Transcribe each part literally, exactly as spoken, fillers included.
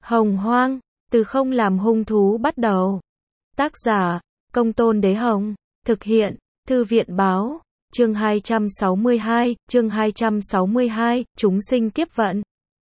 Hồng Hoang, từ không làm hung thú bắt đầu. Tác giả, Công Tôn Đế Hồng. Thực hiện, Thư viện Báo. Chương hai trăm sáu mươi hai, chương hai trăm sáu mươi hai, chúng sinh kiếp vận.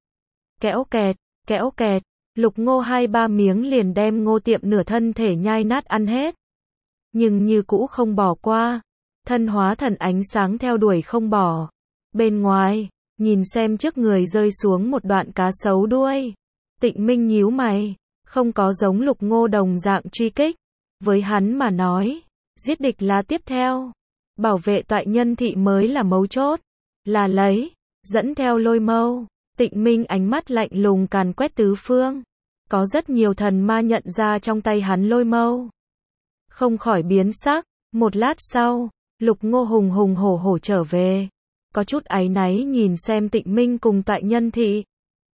Kẽo kẹt, kẽo kẹt, Lục Ngô hai ba miếng liền đem Ngô Tiệm nửa thân thể nhai nát ăn hết. Nhưng như cũ không bỏ qua, thân hóa thần ánh sáng theo đuổi không bỏ. Bên ngoài, nhìn xem trước người rơi xuống một đoạn cá sấu đuôi. Tịnh Minh nhíu mày, không có giống Lục Ngô đồng dạng truy kích. Với hắn mà nói, giết địch là tiếp theo. Bảo vệ toại nhân thị mới là mấu chốt. Là lấy, dẫn theo lôi mâu. Tịnh Minh ánh mắt lạnh lùng càn quét tứ phương. Có rất nhiều thần ma nhận ra trong tay hắn lôi mâu. Không khỏi biến sắc. Một lát sau, Lục Ngô hùng hùng hổ hổ trở về. Có chút áy náy nhìn xem Tịnh Minh cùng toại nhân thị.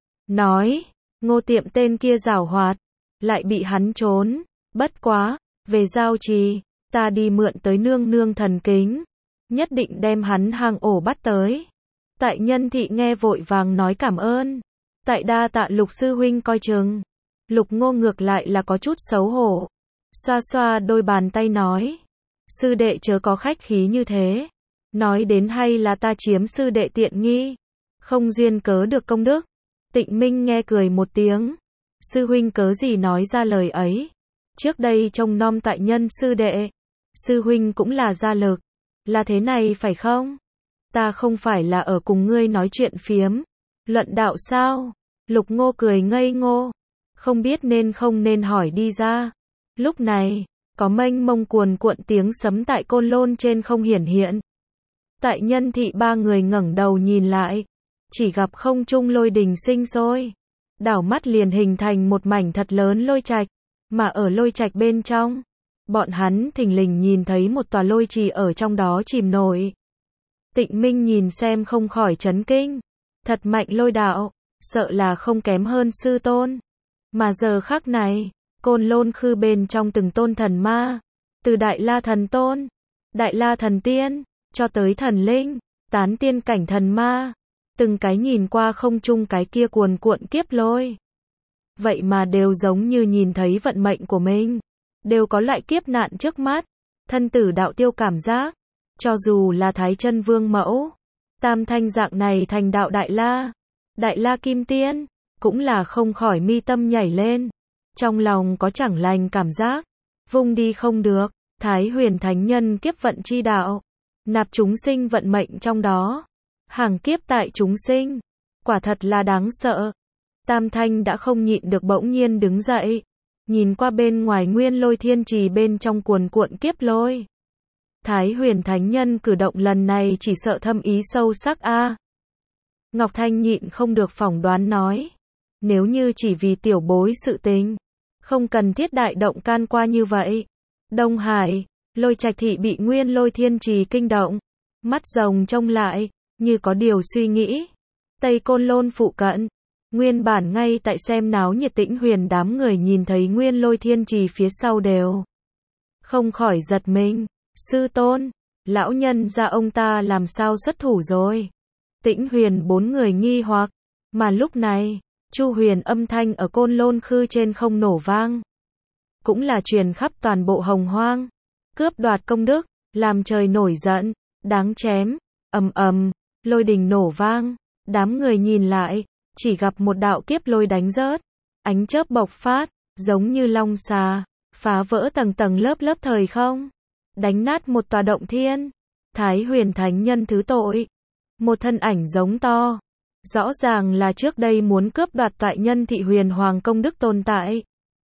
Nói, Ngô Tiệm tên kia giảo hoạt. Lại bị hắn trốn. Bất quá, về giao trì, ta đi mượn tới nương nương thần kính. Nhất định đem hắn hang ổ bắt tới. Tại nhân thị nghe vội vàng nói cảm ơn. Tại đa tạ Lục sư huynh coi chừng. Lục Ngô ngược lại là có chút xấu hổ. Xoa xoa đôi bàn tay nói. Sư đệ chớ có khách khí như thế. Nói đến hay là ta chiếm sư đệ tiện nghi. Không duyên cớ được công đức. Tịnh Minh nghe cười một tiếng. Sư huynh cớ gì nói ra lời ấy. Trước đây trông nom tại nhân sư đệ. Sư huynh cũng là gia lực. Là thế này phải không? Ta không phải là ở cùng ngươi nói chuyện phiếm. Luận đạo sao? Lục Ngô cười ngây ngô. Không biết nên không nên hỏi đi ra. Lúc này, có mênh mông cuồn cuộn tiếng sấm tại Côn Lôn trên không hiển hiện. Tại nhân thị ba người ngẩng đầu nhìn lại. Chỉ gặp không trung lôi đình sinh sôi. Đảo mắt liền hình thành một mảnh thật lớn lôi trạch. Mà ở lôi trạch bên trong, bọn hắn thình lình nhìn thấy một tòa lôi trì ở trong đó chìm nổi. Tịnh Minh nhìn xem không khỏi chấn kinh. Thật mạnh lôi đạo, sợ là không kém hơn sư tôn. Mà giờ khắc này, Côn Lôn khư bên trong từng tôn thần ma, từ Đại La Thần Tôn, Đại La Thần Tiên, cho tới thần linh, tán tiên cảnh thần ma, từng cái nhìn qua không trung cái kia cuồn cuộn kiếp lôi. Vậy mà đều giống như nhìn thấy vận mệnh của mình, đều có loại kiếp nạn trước mắt, thân tử đạo tiêu cảm giác. Cho dù là Thái Chân Vương mẫu, tam thanh dạng này thành đạo Đại La, Đại La Kim Tiên, cũng là không khỏi mi tâm nhảy lên. Trong lòng có chẳng lành cảm giác, vung đi không được. Thái Huyền Thánh Nhân kiếp vận chi đạo, nạp chúng sinh vận mệnh trong đó, hàng kiếp tại chúng sinh, quả thật là đáng sợ. Tam thanh đã không nhịn được bỗng nhiên đứng dậy, nhìn qua bên ngoài nguyên lôi thiên trì bên trong cuồn cuộn kiếp lôi. Thái Huyền Thánh Nhân cử động lần này chỉ sợ thâm ý sâu sắc a. À. Ngọc Thanh nhịn không được phỏng đoán nói, nếu như chỉ vì tiểu bối sự tình, không cần thiết đại động can qua như vậy. Đông Hải, Lôi Trạch thị bị nguyên lôi thiên trì kinh động, mắt rồng trông lại, như có điều suy nghĩ. Tây Côn Lôn phụ cận, nguyên bản ngay tại xem náo nhiệt Tĩnh Huyền đám người nhìn thấy nguyên lôi thiên trì phía sau đều không khỏi giật mình. Sư tôn, lão nhân gia ông ta làm sao xuất thủ rồi? Tĩnh Huyền bốn người nghi hoặc, mà lúc này, Chu Huyền âm thanh ở Côn Lôn khư trên không nổ vang, cũng là truyền khắp toàn bộ Hồng Hoang, cướp đoạt công đức, làm trời nổi giận, đáng chém. Ầm ầm, lôi đình nổ vang, đám người nhìn lại, chỉ gặp một đạo kiếp lôi đánh rớt, ánh chớp bộc phát, giống như long xà, phá vỡ tầng tầng lớp lớp thời không, đánh nát một tòa động thiên. Thái Huyền Thánh Nhân thứ tội, một thân ảnh giống to, rõ ràng là trước đây muốn cướp đoạt toại nhân thị Huyền Hoàng công đức tồn tại.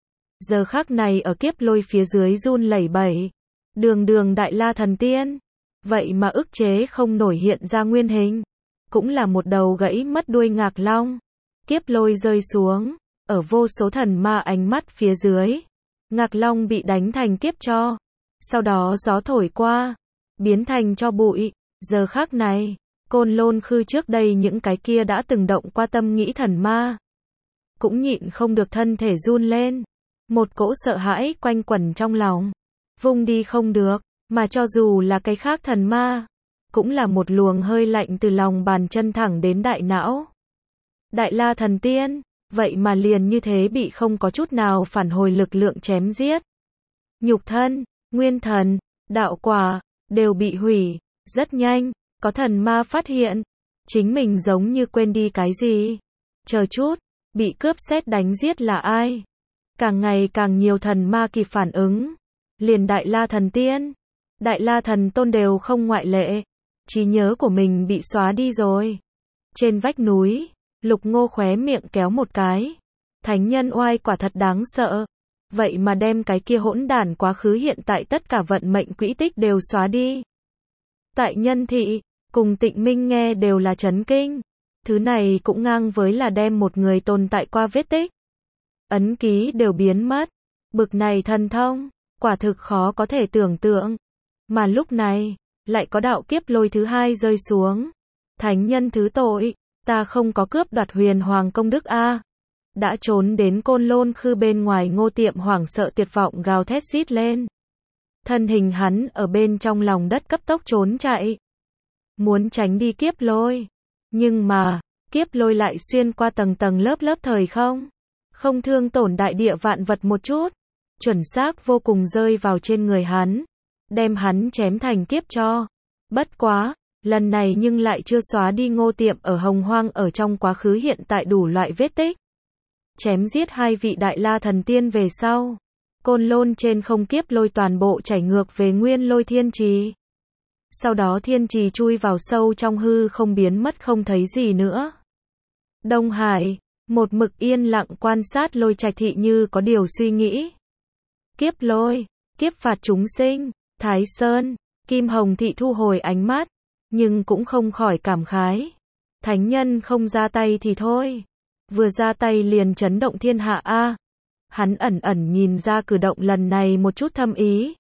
Giờ khắc này ở kiếp lôi phía dưới run lẩy bẩy, đường đường Đại La Thần Tiên, vậy mà ức chế không nổi hiện ra nguyên hình, cũng là một đầu gãy mất đuôi ngạc long. Kiếp lôi rơi xuống, ở vô số thần ma ánh mắt phía dưới, ngạc long bị đánh thành kiếp tro, sau đó gió thổi qua, biến thành tro bụi. Giờ khắc này, Côn Lôn khư trước đây những cái kia đã từng động qua tâm nghĩ thần ma, cũng nhịn không được thân thể run lên, một cỗ sợ hãi quanh quẩn trong lòng, vung đi không được. Mà cho dù là cái khác thần ma, cũng là một luồng hơi lạnh từ lòng bàn chân thẳng đến đại não. Đại La Thần Tiên, vậy mà liền như thế bị không có chút nào phản hồi lực lượng chém giết. Nhục thân, nguyên thần, đạo quả, đều bị hủy. Rất nhanh, có thần ma phát hiện, chính mình giống như quên đi cái gì. Chờ chút, bị cướp sét đánh giết là ai? Càng ngày càng nhiều thần ma kịp phản ứng. Liền Đại La Thần Tiên, Đại La Thần Tôn đều không ngoại lệ. Trí nhớ của mình bị xóa đi rồi. Trên vách núi, Lục Ngô khóe miệng kéo một cái. Thánh nhân oai quả thật đáng sợ. Vậy mà đem cái kia hỗn đản quá khứ hiện tại tất cả vận mệnh quỹ tích đều xóa đi. Tại Nhân Thị, cùng Tịnh Minh nghe đều là chấn kinh. Thứ này cũng ngang với là đem một người tồn tại qua vết tích. Ấn ký đều biến mất. Bực này thần thông, quả thực khó có thể tưởng tượng. Mà lúc này, lại có đạo kiếp lôi thứ hai rơi xuống. Thánh nhân thứ tội, ta không có cướp đoạt huyền hoàng công đức a. Đã trốn đến Côn Lôn Khư bên ngoài Ngô Tiệm hoảng sợ tuyệt vọng gào thét rít lên. Thân hình hắn ở bên trong lòng đất cấp tốc trốn chạy. Muốn tránh đi kiếp lôi. Nhưng mà, kiếp lôi lại xuyên qua tầng tầng lớp lớp thời không. Không thương tổn đại địa vạn vật một chút. Chuẩn xác vô cùng rơi vào trên người hắn. Đem hắn chém thành kiếp cho. Bất quá, lần này nhưng lại chưa xóa đi Ngô Tiệm ở Hồng Hoang ở trong quá khứ hiện tại đủ loại vết tích. Chém giết hai vị Đại La Thần Tiên về sau. Côn Lôn trên không kiếp lôi toàn bộ chảy ngược về nguyên lôi thiên trì. Sau đó thiên trì chui vào sâu trong hư không biến mất không thấy gì nữa. Đông Hải, một mực yên lặng quan sát Lôi Trạch Thị như có điều suy nghĩ. Kiếp lôi, kiếp phạt chúng sinh, Thái Sơn, Kim Hồng Thị thu hồi ánh mắt, nhưng cũng không khỏi cảm khái. Thánh nhân không ra tay thì thôi. Vừa ra tay liền chấn động thiên hạ a. Hắn ẩn ẩn nhìn ra cử động lần này một chút thâm ý.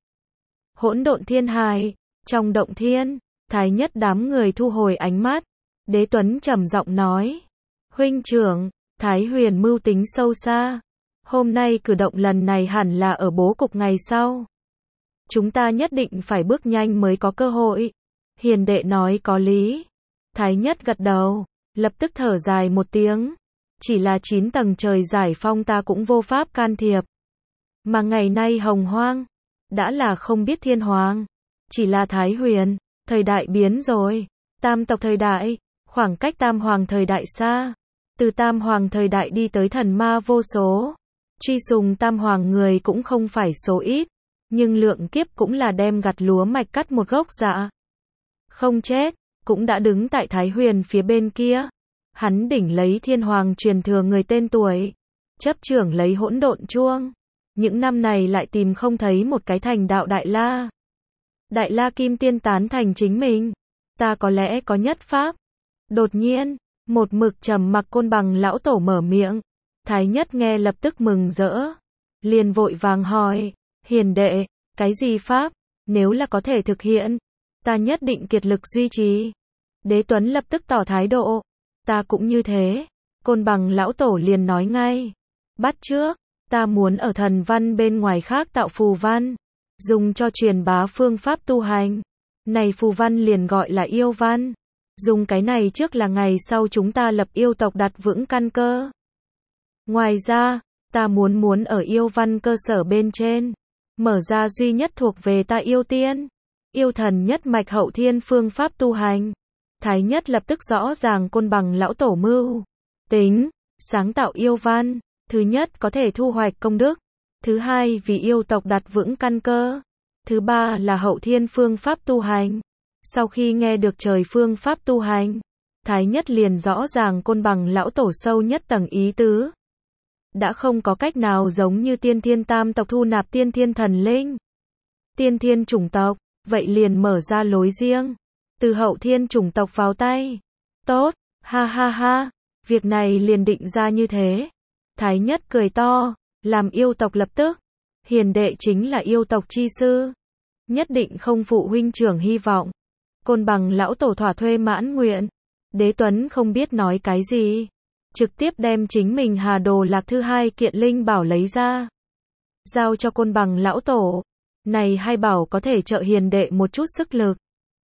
Hỗn độn thiên hải, trong động thiên, Thái nhất đám người thu hồi ánh mắt. Đế Tuấn trầm giọng nói. Huynh trưởng, Thái Huyền mưu tính sâu xa. Hôm nay cử động lần này hẳn là ở bố cục ngày sau. Chúng ta nhất định phải bước nhanh mới có cơ hội. Hiền đệ nói có lý. Thái nhất gật đầu, lập tức thở dài một tiếng. Chỉ là chín tầng trời giải phong ta cũng vô pháp can thiệp. Mà ngày nay Hồng Hoang, đã là không biết thiên hoàng. Chỉ là Thái Huyền, thời đại biến rồi. Tam tộc thời đại, khoảng cách tam hoàng thời đại xa. Từ tam hoàng thời đại đi tới thần ma vô số. Truy sùng tam hoàng người cũng không phải số ít. Nhưng lượng kiếp cũng là đem gặt lúa mạch cắt một gốc dạ. Không chết, cũng đã đứng tại Thái Huyền phía bên kia. Hắn đỉnh lấy thiên hoàng truyền thừa người tên tuổi. Chấp trưởng lấy hỗn độn chuông. Những năm này lại tìm không thấy một cái thành đạo Đại La. Đại La Kim Tiên tán thành chính mình. Ta có lẽ có nhất pháp. Đột nhiên, một mực trầm mặc Côn Bằng lão tổ mở miệng. Thái nhất nghe lập tức mừng rỡ. Liền vội vàng hỏi. Hiền đệ, cái gì pháp? Nếu là có thể thực hiện, ta nhất định kiệt lực duy trì. Đế Tuấn lập tức tỏ thái độ. Ta cũng như thế. Côn Bằng lão tổ liền nói ngay. Bắt trước, ta muốn ở thần văn bên ngoài khác tạo phù văn. Dùng cho truyền bá phương pháp tu hành. Này phù văn liền gọi là yêu văn. Dùng cái này trước là ngày sau chúng ta lập yêu tộc đặt vững căn cơ. Ngoài ra, ta muốn muốn ở yêu văn cơ sở bên trên. Mở ra duy nhất thuộc về ta yêu tiên. Yêu thần nhất mạch hậu thiên phương pháp tu hành. Thái nhất lập tức rõ ràng Côn Bằng lão tổ mưu tính, sáng tạo yêu văn. Thứ nhất có thể thu hoạch công đức. Thứ hai vì yêu tộc đặt vững căn cơ. Thứ ba là hậu thiên phương pháp tu hành. Sau khi nghe được trời phương pháp tu hành, Thái nhất liền rõ ràng Côn Bằng lão tổ sâu nhất tầng ý tứ. Đã không có cách nào giống như tiên thiên tam tộc thu nạp tiên thiên thần linh. Tiên thiên chủng tộc, vậy liền mở ra lối riêng. Từ hậu thiên chủng tộc vào tay. Tốt, ha ha ha, việc này liền định ra như thế. Thái nhất cười to, làm yêu tộc lập tức. Hiền đệ chính là yêu tộc chi sư. Nhất định không phụ huynh trưởng hy vọng. Côn Bằng lão tổ thỏa thuê mãn nguyện. Đế Tuấn không biết nói cái gì. Trực tiếp đem chính mình Hà Đồ Lạc thứ hai kiện linh bảo lấy ra. Giao cho Côn Bằng lão tổ. Này hai bảo có thể trợ hiền đệ một chút sức lực.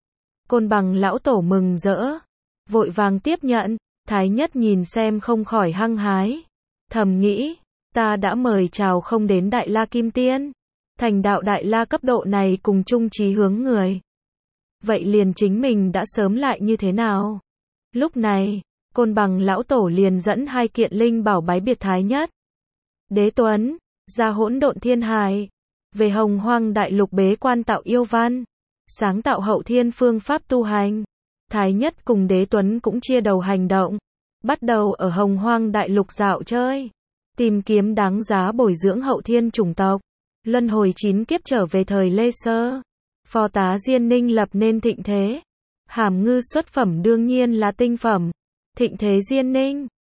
Côn Bằng lão tổ mừng rỡ. Vội vàng tiếp nhận. Thái nhất nhìn xem không khỏi hăng hái. Thầm nghĩ, ta đã mời chào không đến Đại La Kim Tiên, thành đạo Đại La cấp độ này cùng chung chí hướng người. Vậy liền chính mình đã sớm lại như thế nào? Lúc này, Côn Bằng lão tổ liền dẫn hai kiện linh bảo bái biệt Thái Nhất Đế Tuấn, ra hỗn độn thiên hải, về Hồng Hoang đại lục bế quan tạo yêu văn, sáng tạo hậu thiên phương pháp tu hành. Thái Nhất cùng Đế Tuấn cũng chia đầu hành động, bắt đầu ở Hồng Hoang đại lục dạo chơi, tìm kiếm đáng giá bồi dưỡng hậu thiên chủng tộc, luân hồi chín kiếp trở về thời Lê Sơ. Phò tá Diên Ninh lập nên thịnh thế. Hàm ngư xuất phẩm đương nhiên là tinh phẩm. Thịnh thế Diên Ninh